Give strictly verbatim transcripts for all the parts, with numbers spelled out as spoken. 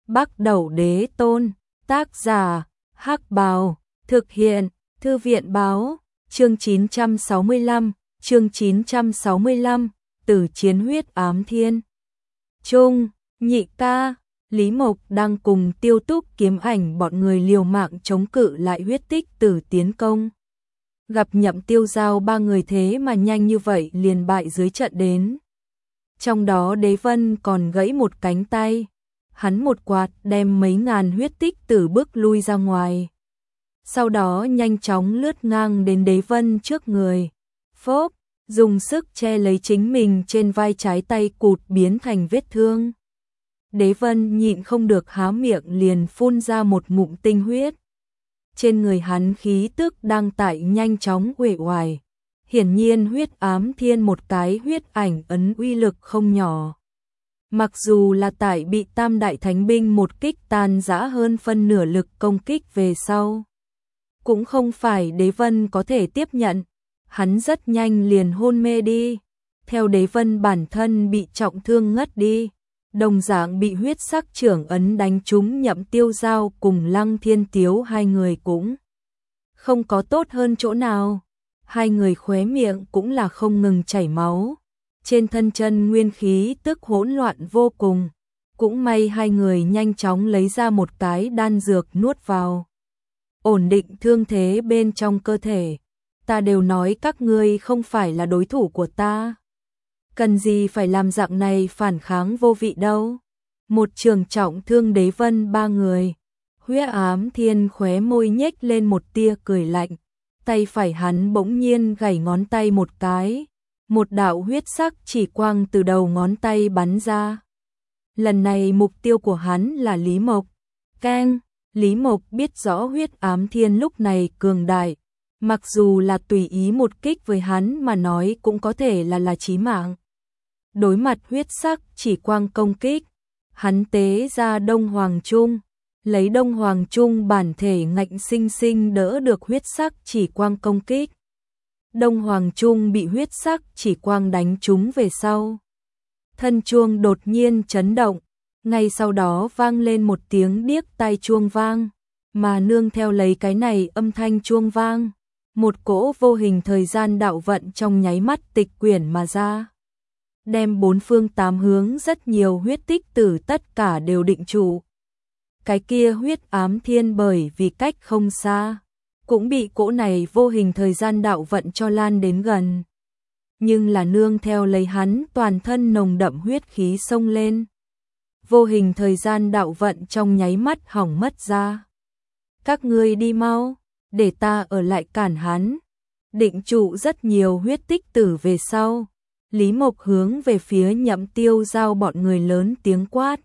Bắc Đẩu Đế Tôn, tác giả, Hắc Bào, thực hiện, Thư viện Báo, chương chín trăm sáu mươi lăm, chương chín trăm sáu mươi lăm, Tử chiến huyết ám thiên. Trung, nhị ca, Lý Mộc đang cùng Tiêu Túc Kiếm Ảnh bọn người liều mạng chống cự lại huyết tích tử tiến công. Gặp Nhậm Tiêu Giao ba người thế mà nhanh như vậy liền bại dưới trận đến. Trong đó Đế Vân còn gãy một cánh tay. Hắn một quạt đem mấy ngàn huyết tích tử bước lui ra ngoài. Sau đó nhanh chóng lướt ngang đến Đế Vân trước người. Phốp, dùng sức che lấy chính mình trên vai trái tay cụt biến thành vết thương. Đế Vân nhịn không được há miệng liền phun ra một ngụm tinh huyết. Trên người hắn khí tức đang tại nhanh chóng uể oải. Hiển nhiên huyết ám thiên một cái huyết ảnh ấn uy lực không nhỏ. Mặc dù là tại bị Tam Đại Thánh Binh một kích tan rã hơn phân nửa lực công kích về sau. Cũng không phải Đế Vân có thể tiếp nhận. Hắn rất nhanh liền hôn mê đi. Theo Đế Vân bản thân bị trọng thương ngất đi. Đồng dạng bị huyết sắc trưởng ấn đánh trúng Nhậm Tiêu Giao cùng Lăng Thiên Tiếu hai người cũng không có tốt hơn chỗ nào. Hai người khóe miệng cũng là không ngừng chảy máu. Trên thân chân nguyên khí tức hỗn loạn vô cùng. Cũng may hai người nhanh chóng lấy ra một cái đan dược nuốt vào. Ổn định thương thế bên trong cơ thể. Ta đều nói các ngươi không phải là đối thủ của ta. Cần gì phải làm dạng này phản kháng vô vị đâu. Một trường trọng thương Đế Vân ba người. Huyết ám thiên khóe môi nhếch lên một tia cười lạnh. Tay phải hắn bỗng nhiên gảy ngón tay một cái. Một đạo huyết sắc chỉ quang từ đầu ngón tay bắn ra. Lần này mục tiêu của hắn là Lý Mộc. Keng, Lý Mộc biết rõ huyết ám thiên lúc này cường đại. Mặc dù là tùy ý một kích với hắn mà nói cũng có thể là là chí mạng. Đối mặt huyết sắc chỉ quang công kích, hắn tế ra Đông Hoàng Trung, lấy Đông Hoàng Trung bản thể ngạnh sinh sinh đỡ được huyết sắc chỉ quang công kích. Đông Hoàng Trung bị huyết sắc chỉ quang đánh trúng về sau. Thân chuông đột nhiên chấn động, ngay sau đó vang lên một tiếng điếc tai chuông vang, mà nương theo lấy cái này âm thanh chuông vang, một cỗ vô hình thời gian đạo vận trong nháy mắt tịch quyển mà ra. Đem bốn phương tám hướng rất nhiều huyết tích tử tất cả đều định trụ. Cái kia huyết ám thiên bởi vì cách không xa, cũng bị cỗ này vô hình thời gian đạo vận cho lan đến gần. Nhưng là nương theo lấy hắn toàn thân nồng đậm huyết khí xông lên. Vô hình thời gian đạo vận trong nháy mắt hỏng mất ra. Các ngươi đi mau, để ta ở lại cản hắn. Định trụ rất nhiều huyết tích tử về sau. Lý Mộc hướng về phía Nhậm Tiêu Giao bọn người lớn tiếng quát.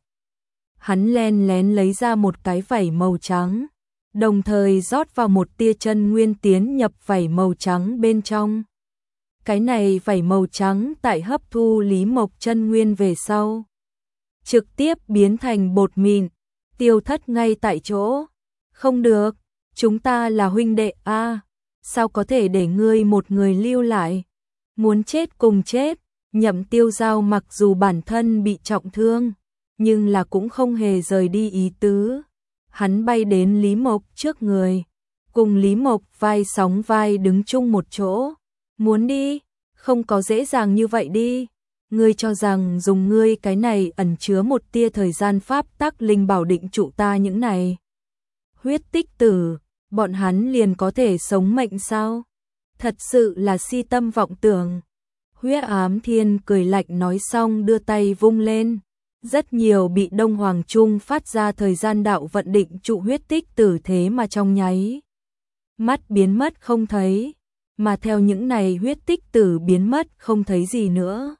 Hắn len lén lấy ra một cái vảy màu trắng, đồng thời rót vào một tia chân nguyên tiến nhập vảy màu trắng bên trong. Cái này vảy màu trắng tại hấp thu Lý Mộc chân nguyên về sau, trực tiếp biến thành bột mịn, tiêu thất ngay tại chỗ. Không được, chúng ta là huynh đệ a, sao có thể để ngươi một người lưu lại? Muốn chết cùng chết. Nhậm Tiêu Giao mặc dù bản thân bị trọng thương, nhưng là cũng không hề rời đi ý tứ. Hắn bay đến Lý Mộc trước người, cùng Lý Mộc vai sóng vai đứng chung một chỗ. Muốn đi, không có dễ dàng như vậy đi. Ngươi cho rằng dùng ngươi cái này ẩn chứa một tia thời gian pháp tắc linh bảo định trụ ta những này huyết tích tử, bọn hắn liền có thể sống mệnh sao? Thật sự là si tâm vọng tưởng. Huyết ám thiên cười lạnh nói xong đưa tay vung lên. Rất nhiều bị Đông Hoàng Trung phát ra thời gian đạo vận định trụ huyết tích tử thế mà trong nháy mắt biến mất không thấy. Mà theo những này huyết tích tử biến mất không thấy gì nữa.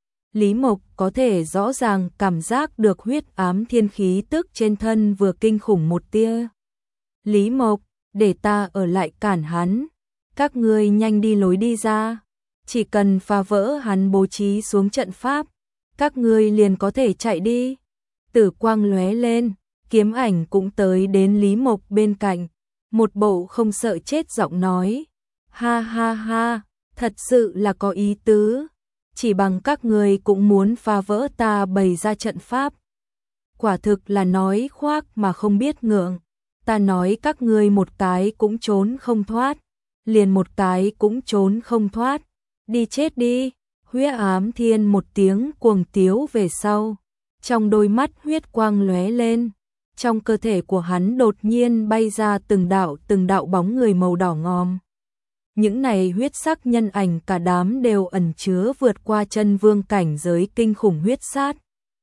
Lý Mộc có thể rõ ràng cảm giác được huyết ám thiên khí tức trên thân vừa kinh khủng một tia. Lý Mộc, để ta ở lại cản hắn. Các ngươi nhanh đi lối đi ra. Chỉ cần phá vỡ hắn bố trí xuống trận pháp, các ngươi liền có thể chạy đi. Tử quang lóe lên, kiếm ảnh cũng tới đến Lý Mộc bên cạnh. Một bộ không sợ chết giọng nói. Ha ha ha, thật sự là có ý tứ. Chỉ bằng các ngươi cũng muốn phá vỡ ta bày ra trận pháp. quả thực là nói khoác mà không biết ngượng. Ta nói các ngươi một cái cũng trốn không thoát, liền một cái cũng trốn không thoát, đi chết đi. Huyết Ám Thiên một tiếng cuồng tiếu về sau, trong đôi mắt huyết quang lóe lên, trong cơ thể của hắn đột nhiên bay ra từng đạo từng đạo bóng người màu đỏ ngòm. Những này huyết sắc nhân ảnh cả đám đều ẩn chứa vượt qua chân vương cảnh giới kinh khủng huyết sát.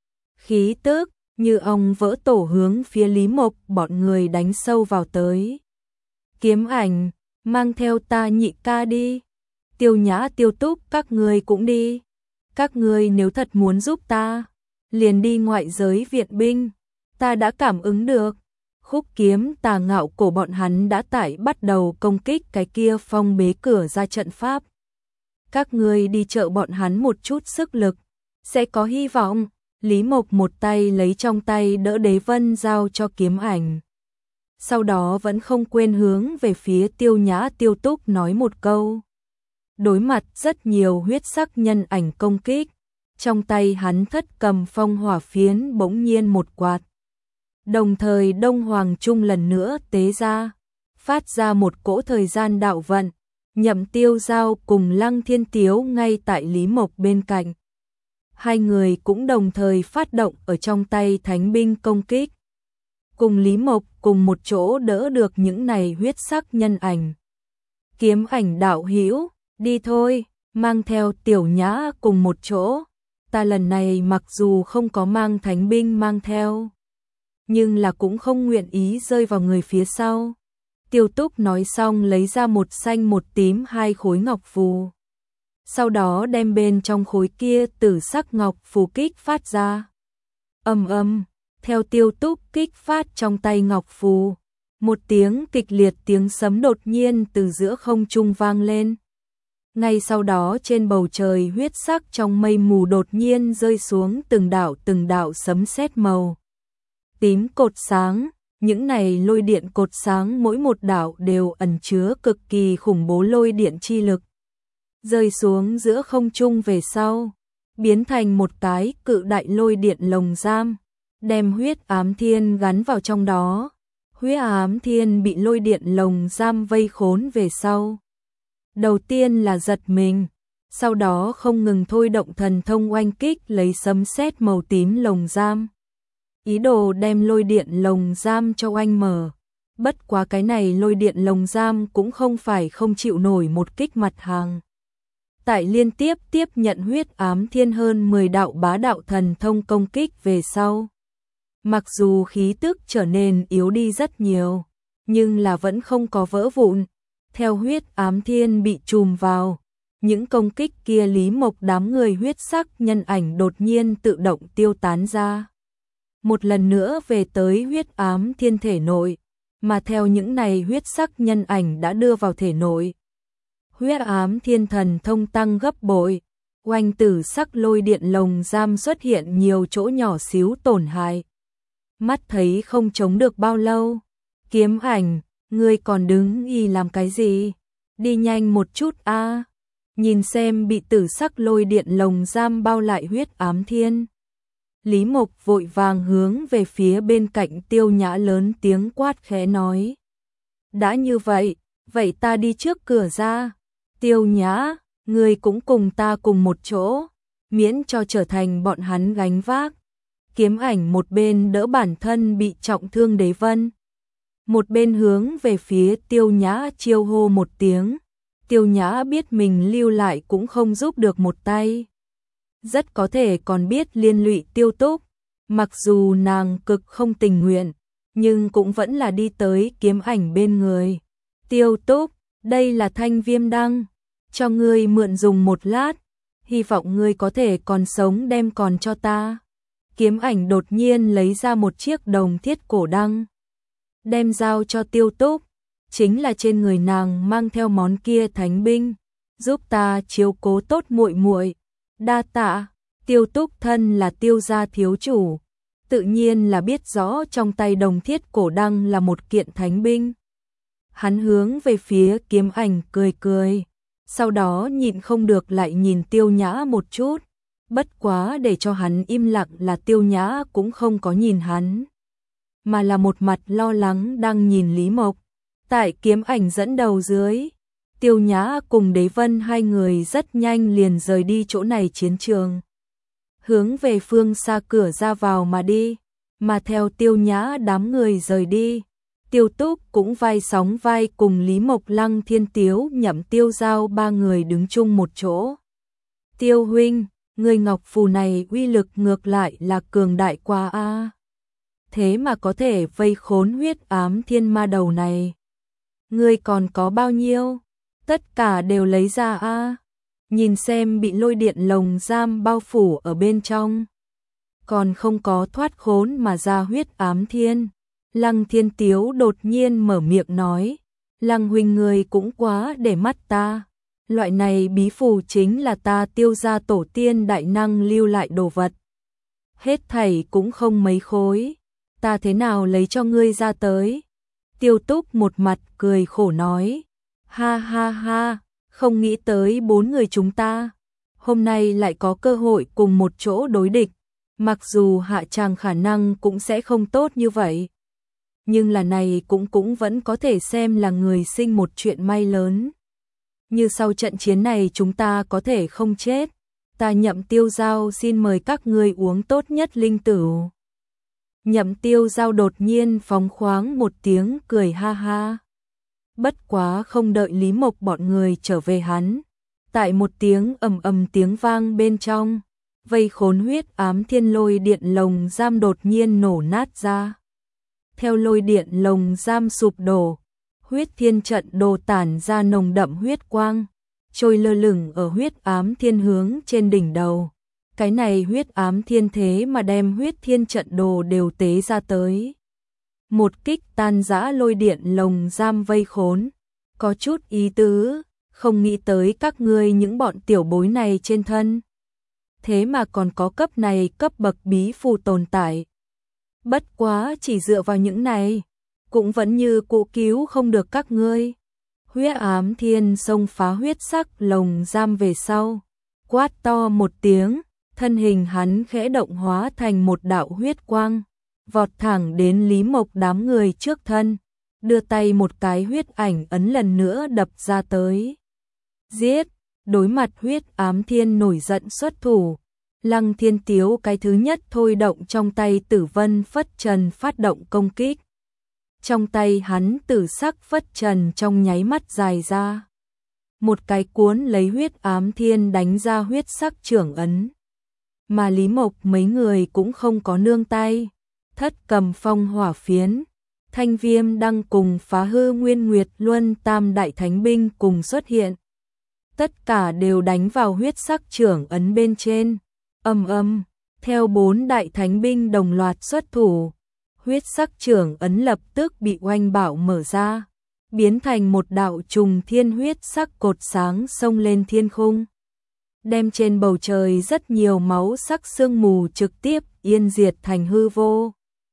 Khí tức như ong vỡ tổ hướng phía Lý Mộc bọn người đánh sâu vào tới. Kiếm Ảnh, mang theo ta nhị ca đi. Tiêu Nhã, Tiêu Túc, các ngươi cũng đi. Các ngươi nếu thật muốn giúp ta, liền đi ngoại giới viện binh. Ta đã cảm ứng được. Khúc Kiếm, Tà Ngạo Cổ bọn hắn đã tải bắt đầu công kích cái kia phong bế cửa ra trận pháp. Các ngươi đi trợ bọn hắn một chút sức lực, sẽ có hy vọng. Lý Mộc một tay lấy trong tay đỡ đế vân giao cho Kiếm Ảnh. Sau đó vẫn không quên hướng về phía Tiêu Nhã, Tiêu Túc nói một câu. Đối mặt rất nhiều huyết sắc nhân ảnh công kích, trong tay hắn thất cầm phong hỏa phiến bỗng nhiên một quạt. Đồng thời Đông Hoàng Trung lần nữa tế ra, phát ra một cỗ thời gian đạo vận, Nhậm Tiêu Giao cùng Lăng Thiên Tiếu ngay tại Lý Mộc bên cạnh. Hai người cũng đồng thời phát động ở trong tay thánh binh công kích. Cùng Lý Mộc cùng một chỗ đỡ được những này huyết sắc nhân ảnh. Kiếm Ảnh đạo hữu, đi thôi, mang theo Tiểu Nhã cùng một chỗ. Ta lần này mặc dù không có mang thánh binh mang theo, nhưng là cũng không nguyện ý rơi vào người phía sau. Tiêu Túc nói xong lấy ra một xanh một tím hai khối ngọc phù. Sau đó đem bên trong khối kia tử sắc ngọc phù kích phát ra. Ầm ầm, theo Tiêu Túc kích phát trong tay ngọc phù, một tiếng kịch liệt tiếng sấm đột nhiên từ giữa không trung vang lên. Ngay sau đó trên bầu trời huyết sắc trong mây mù đột nhiên rơi xuống từng đạo từng đạo sấm sét màu tím cột sáng. Những này lôi điện cột sáng mỗi một đạo đều ẩn chứa cực kỳ khủng bố lôi điện chi lực. Rơi xuống giữa không trung về sau, biến thành một cái cự đại lôi điện lồng giam, đem Huyết Ám Thiên gắn vào trong đó. Huyết Ám Thiên bị lôi điện lồng giam vây khốn về sau. Đầu tiên là giật mình, sau đó không ngừng thôi động thần thông oanh kích lấy sấm sét màu tím lồng giam. Ý đồ đem lôi điện lồng giam cho oanh mở. Bất quá cái này lôi điện lồng giam cũng không phải không chịu nổi một kích mặt hàng. Tại liên tiếp tiếp nhận Huyết Ám Thiên hơn mười đạo bá đạo thần thông công kích về sau. Mặc dù khí tức trở nên yếu đi rất nhiều, nhưng là vẫn không có vỡ vụn. Theo Huyết Ám Thiên bị trùm vào, những công kích kia Lý Mộc đám người huyết sắc nhân ảnh đột nhiên tự động tiêu tán ra. Một lần nữa về tới Huyết Ám Thiên thể nội, mà theo những này huyết sắc nhân ảnh đã đưa vào thể nội. Huyết Ám Thiên thần thông tăng gấp bội, oanh tử sắc lôi điện lồng giam xuất hiện nhiều chỗ nhỏ xíu tổn hại. Mắt thấy không chống được bao lâu, Kiếm Ảnh, ngươi còn đứng y làm cái gì? Đi nhanh một chút a. Nhìn xem bị tử sắc lôi điện lồng giam bao lại Huyết Ám Thiên. Lý Mộc vội vàng hướng về phía bên cạnh Tiêu Nhã lớn tiếng quát khẽ nói. Đã như vậy, vậy ta đi trước cửa ra. Tiêu Nhã, ngươi cũng cùng ta cùng một chỗ, miễn cho trở thành bọn hắn gánh vác. Kiếm Ảnh một bên đỡ bản thân bị trọng thương Đế Vân, một bên hướng về phía Tiêu Nhã chiêu hô một tiếng. Tiêu Nhã biết mình lưu lại cũng không giúp được một tay, rất có thể còn biết liên lụy Tiêu Túc. Mặc dù nàng cực không tình nguyện, nhưng cũng vẫn là đi tới Kiếm Ảnh bên người. Tiêu Túc, đây là thanh viêm đăng, cho ngươi mượn dùng một lát, hy vọng ngươi có thể còn sống đem còn cho ta. Kiếm Ảnh đột nhiên lấy ra một chiếc đồng thiết cổ đăng, đem giao cho Tiêu Túc, chính là trên người nàng mang theo món kia thánh binh, giúp ta chiếu cố tốt muội muội. Đa tạ. Tiêu Túc thân là Tiêu gia thiếu chủ, tự nhiên là biết rõ trong tay đồng thiết cổ đăng là một kiện thánh binh. Hắn hướng về phía Kiếm Ảnh cười cười, sau đó nhịn không được lại nhìn Tiêu Nhã một chút. Bất quá để cho hắn im lặng là Tiêu Nhã cũng không có nhìn hắn, mà là một mặt lo lắng đang nhìn Lý Mộc. Tại kiếm ảnh dẫn đầu dưới, Tiêu Nhã cùng Đế Vân hai người rất nhanh liền rời đi chỗ này chiến trường, hướng về phương xa cửa ra vào mà đi. Mà theo Tiêu Nhã đám người rời đi, Tiêu Túc cũng vai sóng vai cùng Lý Mộc, Lăng Thiên Tiếu, Nhậm Tiêu Giao ba người đứng chung một chỗ. Tiêu huynh, người ngọc phù này uy lực ngược lại là cường đại quá a. Thế mà có thể vây khốn huyết ám thiên ma đầu này. Ngươi còn có bao nhiêu? Tất cả đều lấy ra a. Nhìn xem bị lôi điện lồng giam bao phủ ở bên trong, còn không có thoát khốn mà ra huyết ám thiên. Lăng Thiên Tiếu đột nhiên mở miệng nói, Lăng huynh người cũng quá để mắt ta. Loại này bí phù chính là ta Tiêu gia tổ tiên đại năng lưu lại đồ vật. Hết thảy cũng không mấy khối, ta thế nào lấy cho ngươi ra tới? Tiêu Túc một mặt cười khổ nói, ha ha ha, không nghĩ tới bốn người chúng ta hôm nay lại có cơ hội cùng một chỗ đối địch. Mặc dù hạ tràng khả năng cũng sẽ không tốt như vậy, nhưng là này cũng cũng vẫn có thể xem là người sinh một chuyện may lớn. Như sau trận chiến này chúng ta có thể không chết, ta Nhậm Tiêu Giao xin mời các ngươi uống tốt nhất linh tửu. Nhậm Tiêu Giao đột nhiên phóng khoáng một tiếng cười ha ha. Bất quá không đợi Lý Mộc bọn người trở về hắn, tại một tiếng ầm ầm tiếng vang bên trong, vây khốn huyết ám thiên lôi điện lồng giam đột nhiên nổ nát ra. Theo lôi điện lồng giam sụp đổ, huyết thiên trận đồ tản ra nồng đậm huyết quang, trôi lơ lửng ở huyết ám thiên hướng trên đỉnh đầu. Cái này huyết ám thiên thế mà đem huyết thiên trận đồ đều tế ra tới. Một kích tan rã lôi điện lồng giam vây khốn, có chút ý tứ, không nghĩ tới các ngươi những bọn tiểu bối này trên thân. Thế mà còn có cấp này cấp bậc bí phù tồn tại. Bất quá chỉ dựa vào những này, cũng vẫn như cụ cứu không được các ngươi. Huyết ám thiên xông phá huyết sắc lồng giam về sau, quát to một tiếng, thân hình hắn khẽ động hóa thành một đạo huyết quang, vọt thẳng đến Lý Mộc đám người trước thân, đưa tay một cái huyết ảnh ấn lần nữa đập ra tới. Giết! Đối mặt huyết ám thiên nổi giận xuất thủ, Lăng Thiên Tiếu cái thứ nhất thôi động trong tay Tử Vân Phất Trần phát động công kích. Trong tay hắn tử sắc phất trần trong nháy mắt dài ra, một cái cuốn lấy huyết ám thiên đánh ra huyết sắc trưởng ấn. Mà Lý Mộc mấy người cũng không có nương tay, thất cầm phong hỏa phiến, thanh viêm đang cùng phá hư nguyên nguyệt luân tam đại thánh binh cùng xuất hiện. Tất cả đều đánh vào huyết sắc trưởng ấn bên trên, ầm ầm, theo bốn đại thánh binh đồng loạt xuất thủ. Huyết sắc trưởng ấn lập tức bị oanh bạo mở ra, biến thành một đạo trùng thiên huyết sắc cột sáng xông lên thiên khung, đem trên bầu trời rất nhiều máu sắc sương mù trực tiếp yên diệt thành hư vô.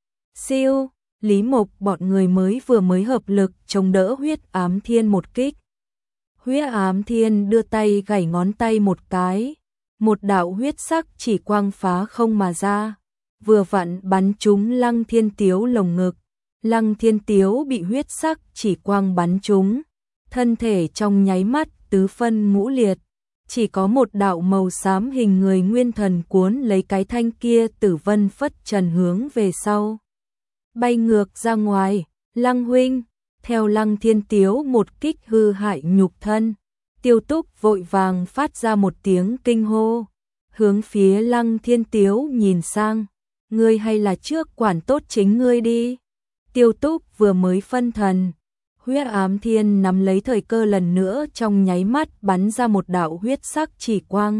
Siêu, Lý Mộc bọn người mới vừa mới hợp lực chống đỡ huyết ám thiên một kích. Huyết ám thiên đưa tay gảy ngón tay một cái, một đạo huyết sắc chỉ quang phá không mà ra, vừa vặn bắn trúng Lăng Thiên Tiếu lồng ngực. Lăng Thiên Tiếu bị huyết sắc chỉ quang bắn trúng, thân thể trong nháy mắt tứ phân ngũ liệt, chỉ có một đạo màu xám hình người nguyên thần cuốn lấy cái thanh kia Tử Vân Phất Trần hướng về sau, bay ngược ra ngoài. Lăng huynh, theo Lăng Thiên Tiếu một kích hư hại nhục thân, Tiêu Túc vội vàng phát ra một tiếng kinh hô, hướng phía Lăng Thiên Tiếu nhìn sang. Ngươi hay là trước quản tốt chính ngươi đi. Tiêu Túc vừa mới phân thần, huyết ám thiên nắm lấy thời cơ lần nữa trong nháy mắt bắn ra một đạo huyết sắc chỉ quang,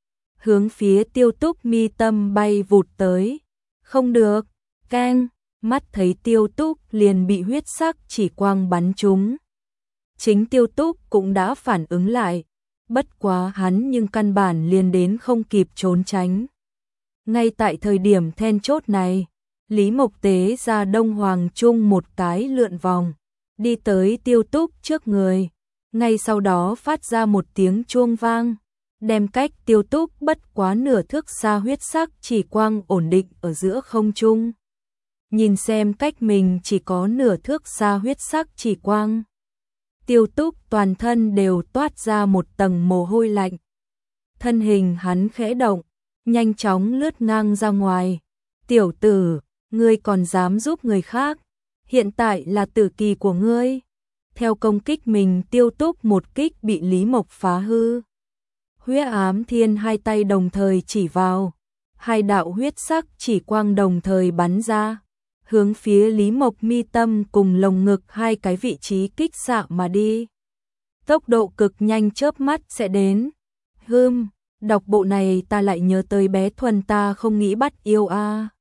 hướng phía Tiêu Túc mi tâm bay vụt tới. Không được, keng, mắt thấy Tiêu Túc liền bị huyết sắc chỉ quang bắn trúng. Chính Tiêu Túc cũng đã phản ứng lại, bất quá hắn nhưng căn bản liền đến không kịp trốn tránh. Ngay tại thời điểm then chốt này, Lý Mộc tế ra Đông Hoàng Trung một cái lượn vòng, đi tới Tiêu Túc trước người, ngay sau đó phát ra một tiếng chuông vang, đem cách Tiêu Túc bất quá nửa thước xa huyết sắc chỉ quang ổn định ở giữa không trung. Nhìn xem cách mình chỉ có nửa thước xa huyết sắc chỉ quang. Tiêu Túc toàn thân đều toát ra một tầng mồ hôi lạnh. Thân hình hắn khẽ động, nhanh chóng lướt ngang ra ngoài. Tiểu tử, ngươi còn dám giúp người khác, hiện tại là tử kỳ của ngươi. Theo công kích mình Tiêu Túc một kích bị Lý Mộc phá hư. Huyết ám thiên hai tay đồng thời chỉ vào, hai đạo huyết sắc chỉ quang đồng thời bắn ra, hướng phía Lý Mộc mi tâm cùng lồng ngực hai cái vị trí kích xạ mà đi. Tốc độ cực nhanh chớp mắt sẽ đến. Hừm, đọc bộ này ta lại nhớ tới bé Thuần ta không nghĩ bắt yêu a. À.